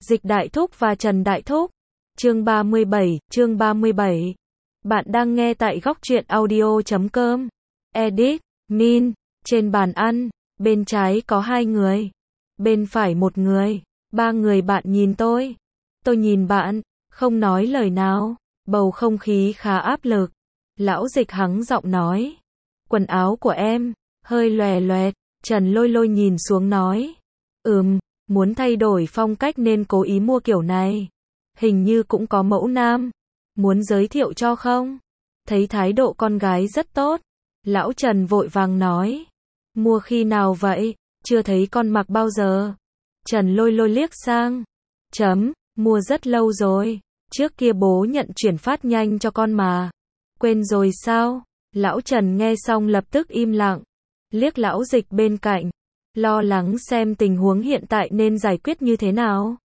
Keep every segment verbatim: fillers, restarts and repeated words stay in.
Dịch Đại Thúc và Trần Đại Thúc. Chương ba mươi bảy, chương ba mươi bảy. Bạn đang nghe tại góc truyện audio chấm com. Edit, Min, trên bàn ăn, bên trái có hai người, bên phải một người, ba người. Bạn nhìn tôi, tôi nhìn bạn, không nói lời nào, bầu không khí khá áp lực. Lão Dịch hắng giọng nói, quần áo của em, hơi lòe loẹt. Trần Lôi Lôi nhìn xuống nói, ừm, muốn thay đổi phong cách nên cố ý mua kiểu này. Hình như cũng có mẫu nam, muốn giới thiệu cho không? Thấy thái độ con gái rất tốt, lão Trần vội vàng nói, mua khi nào vậy? Chưa thấy con mặc bao giờ. Trần Lôi Lôi liếc sang, chấm, mua rất lâu rồi, trước kia bố nhận chuyển phát nhanh cho con mà. Quên rồi sao? Lão Trần nghe xong lập tức im lặng, liếc lão Dịch bên cạnh, lo lắng xem tình huống hiện tại nên giải quyết như thế nào.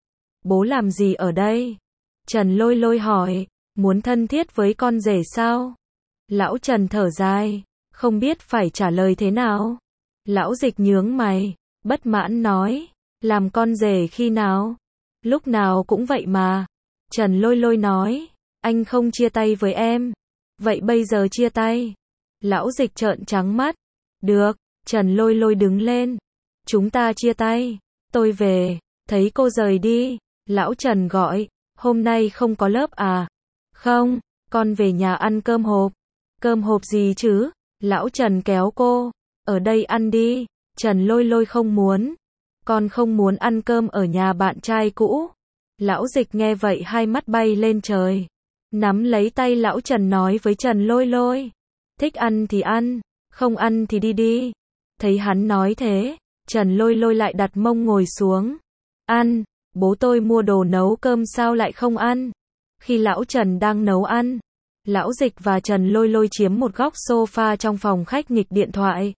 Bố làm gì ở đây? Trần Lôi Lôi hỏi, muốn thân thiết với con rể sao? Lão Trần thở dài, không biết phải trả lời thế nào. Lão Dịch nhướng mày, bất mãn nói, làm con rể khi nào? Lúc nào cũng vậy mà. Trần Lôi Lôi nói, anh không chia tay với em. Vậy bây giờ chia tay. Lão Dịch trợn trắng mắt. Được. Trần Lôi Lôi đứng lên. Chúng ta chia tay. Tôi về. Thấy cô rời đi, lão Trần gọi, hôm nay không có lớp à? Không, con về nhà ăn cơm hộp. Cơm hộp gì chứ? Lão Trần kéo cô, ở đây ăn đi. Trần Lôi Lôi không muốn. Con không muốn ăn cơm ở nhà bạn trai cũ. Lão Dịch nghe vậy hai mắt bay lên trời, nắm lấy tay lão Trần nói với Trần Lôi Lôi, thích ăn thì ăn, không ăn thì đi đi. Thấy hắn nói thế, Trần Lôi Lôi lại đặt mông ngồi xuống. Ăn, bố tôi mua đồ nấu cơm sao lại không ăn? Khi lão Trần đang nấu ăn, lão Dịch và Trần Lôi Lôi chiếm một góc sofa trong phòng khách nghịch điện thoại.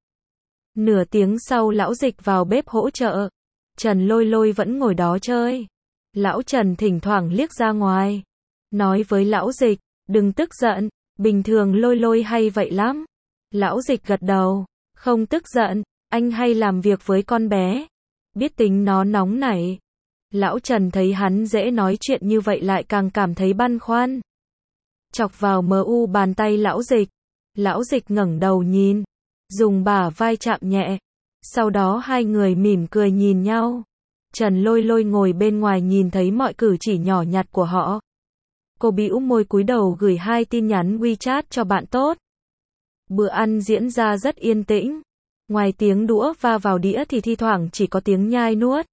Nửa tiếng sau lão Dịch vào bếp hỗ trợ, Trần Lôi Lôi vẫn ngồi đó chơi. Lão Trần thỉnh thoảng liếc ra ngoài, nói với lão Dịch, đừng tức giận, bình thường Lôi Lôi hay vậy lắm. Lão Dịch gật đầu, không tức giận, anh hay làm việc với con bé, biết tính nó nóng nảy. Lão Trần thấy hắn dễ nói chuyện như vậy lại càng cảm thấy băn khoăn. Chọc vào mờ u bàn tay lão Dịch. Lão Dịch ngẩng đầu nhìn, dùng bả vai chạm nhẹ. Sau đó hai người mỉm cười nhìn nhau. Trần Lôi Lôi ngồi bên ngoài nhìn thấy mọi cử chỉ nhỏ nhặt của họ. Cô bĩu môi cúi đầu gửi hai tin nhắn WeChat cho bạn tốt. Bữa ăn diễn ra rất yên tĩnh. Ngoài tiếng đũa va vào đĩa thì thi thoảng chỉ có tiếng nhai nuốt.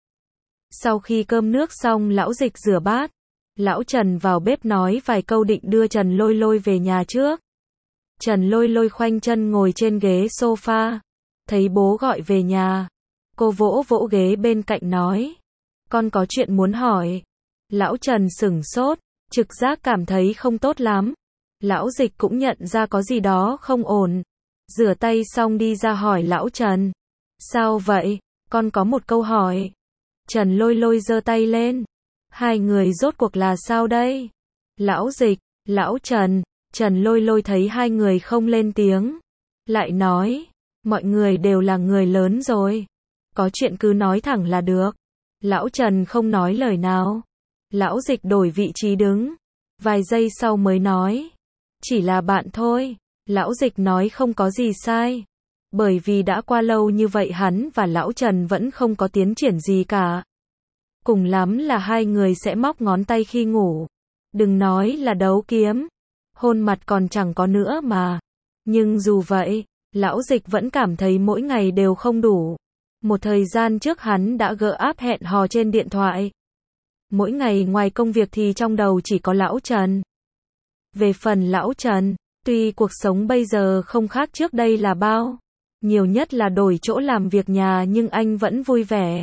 Sau khi cơm nước xong lão Dịch rửa bát. Lão Trần vào bếp nói vài câu định đưa Trần Lôi Lôi về nhà trước. Trần Lôi Lôi khoanh chân ngồi trên ghế sofa. Thấy bố gọi về nhà. Cô vỗ vỗ ghế bên cạnh nói, con có chuyện muốn hỏi. Lão Trần sửng sốt, trực giác cảm thấy không tốt lắm. Lão Dịch cũng nhận ra có gì đó không ổn. Rửa tay xong đi ra hỏi lão Trần, sao vậy? Con có một câu hỏi. Trần Lôi Lôi giơ tay lên. Hai người rốt cuộc là sao đây? Lão Dịch, lão Trần. Trần Lôi Lôi thấy hai người không lên tiếng, lại nói, mọi người đều là người lớn rồi, có chuyện cứ nói thẳng là được. Lão Trần không nói lời nào. Lão Dịch đổi vị trí đứng, vài giây sau mới nói, chỉ là bạn thôi. Lão Dịch nói không có gì sai, bởi vì đã qua lâu như vậy hắn và lão Trần vẫn không có tiến triển gì cả. Cùng lắm là hai người sẽ móc ngón tay khi ngủ. Đừng nói là đấu kiếm, hôn mặt còn chẳng có nữa mà. Nhưng dù vậy, lão Dịch vẫn cảm thấy mỗi ngày đều không đủ. Một thời gian trước hắn đã gỡ áp hẹn hò trên điện thoại. Mỗi ngày ngoài công việc thì trong đầu chỉ có lão Trần. Về phần lão Trần, tuy cuộc sống bây giờ không khác trước đây là bao, nhiều nhất là đổi chỗ làm việc nhà nhưng anh vẫn vui vẻ.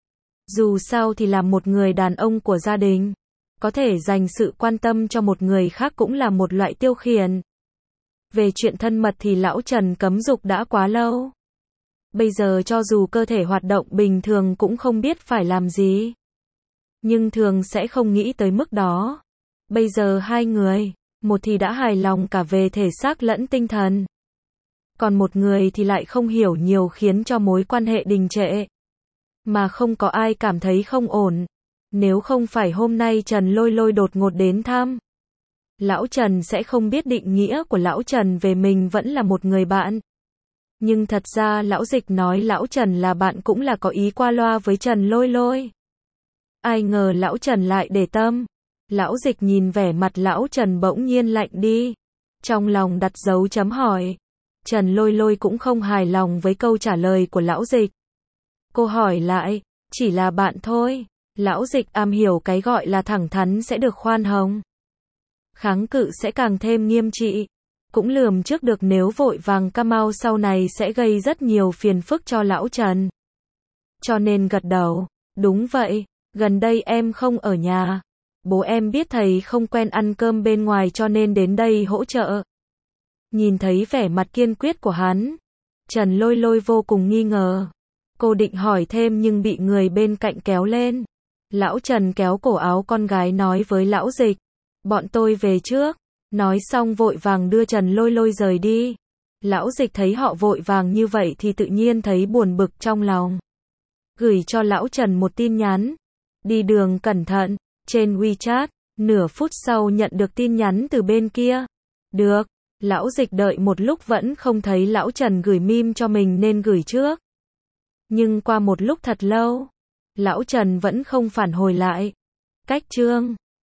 Dù sao thì là một người đàn ông của gia đình, có thể dành sự quan tâm cho một người khác cũng là một loại tiêu khiển. Về chuyện thân mật thì lão Trần cấm dục đã quá lâu. Bây giờ cho dù cơ thể hoạt động bình thường cũng không biết phải làm gì. Nhưng thường sẽ không nghĩ tới mức đó. Bây giờ hai người, một thì đã hài lòng cả về thể xác lẫn tinh thần. Còn một người thì lại không hiểu nhiều khiến cho mối quan hệ đình trệ. Mà không có ai cảm thấy không ổn. Nếu không phải hôm nay Trần Lôi Lôi đột ngột đến thăm, Lão Trần sẽ không biết định nghĩa của Lão Trần về mình vẫn là một người bạn. Nhưng thật ra Lão Dịch nói Lão Trần là bạn cũng là có ý qua loa với Trần Lôi Lôi. Ai ngờ Lão Trần lại để tâm. Lão Dịch nhìn vẻ mặt Lão Trần bỗng nhiên lạnh đi. Trong lòng đặt dấu chấm hỏi. Trần Lôi Lôi cũng không hài lòng với câu trả lời của Lão Dịch. Cô hỏi lại, chỉ là bạn thôi. Lão Dịch am hiểu cái gọi là thẳng thắn sẽ được khoan hồng. Kháng cự sẽ càng thêm nghiêm trị. Cũng lường trước được nếu vội vàng cam mau sau này sẽ gây rất nhiều phiền phức cho Lão Trần. Cho nên gật đầu, đúng vậy, gần đây em không ở nhà. Bố em biết thầy không quen ăn cơm bên ngoài cho nên đến đây hỗ trợ. Nhìn thấy vẻ mặt kiên quyết của hắn, Trần Lôi Lôi vô cùng nghi ngờ. Cô định hỏi thêm nhưng bị người bên cạnh kéo lên. Lão Trần kéo cổ áo con gái nói với Lão Dịch, bọn tôi về trước. Nói xong vội vàng đưa Trần Lôi Lôi rời đi. Lão Dịch thấy họ vội vàng như vậy thì tự nhiên thấy buồn bực trong lòng. Gửi cho Lão Trần một tin nhắn. Đi đường cẩn thận. Trên WeChat, nửa phút sau nhận được tin nhắn từ bên kia. Được. Lão Dịch đợi một lúc vẫn không thấy Lão Trần gửi meme cho mình nên gửi trước. Nhưng qua một lúc thật lâu, Lão Trần vẫn không phản hồi lại. Cách chương